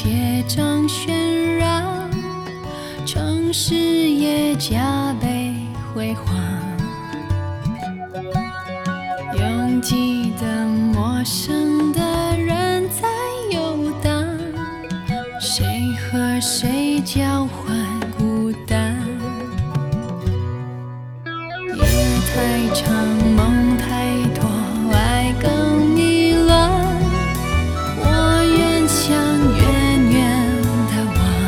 街正喧嚷，城市也加倍辉煌。拥挤的陌生的人在游荡，谁和谁交换孤单？夜太长，梦太多，爱更迷乱。我愿想远远地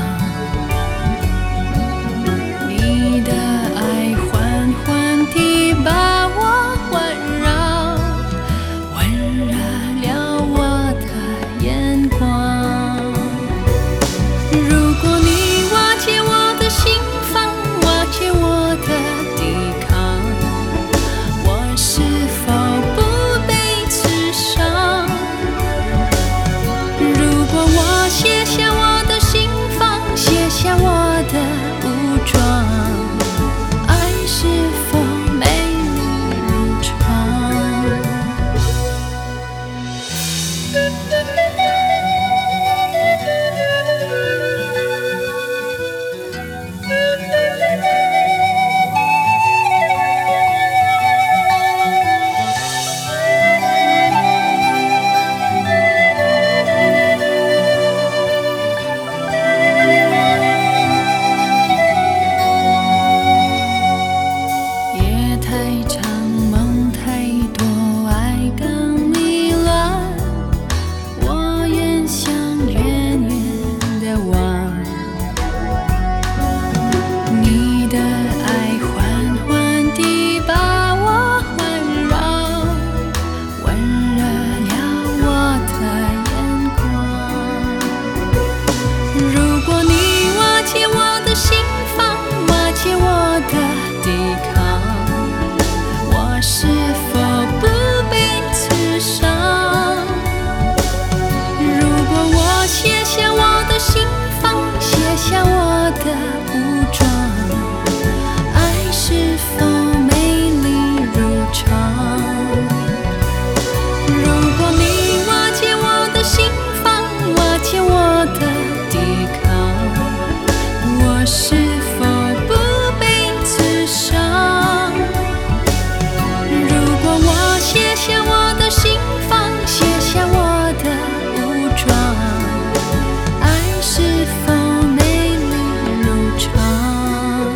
望，你的爱缓缓地把我环绕，温热了我的眼光。如果你瓦解我的心房，瓦解我的抵抗，我是否不被刺伤？如果我卸下我的心防，卸下我的武装，爱是否美丽如常？夜太长，梦太多，爱更迷乱。我愿想远远地望，你的爱缓缓地把我环绕，温热了我的眼光。如果你瓦解我的心防，瓦解我的抵抗，我是否不被刺伤？如果我卸下我的心防，卸下我的武装，爱是否美丽如常？如果你瓦解我的心防，瓦解我的抵抗，我是否不被刺伤？如果我卸下我的心防，卸下我的武装，爱是否美丽如常？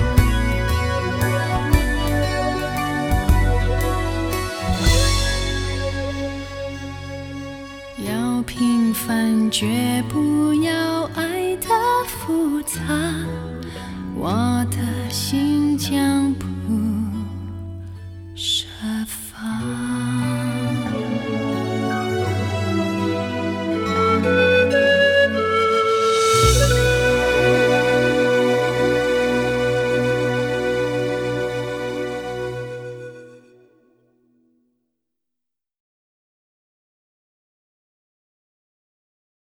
要平凡，绝不要爱的复杂，我的心将不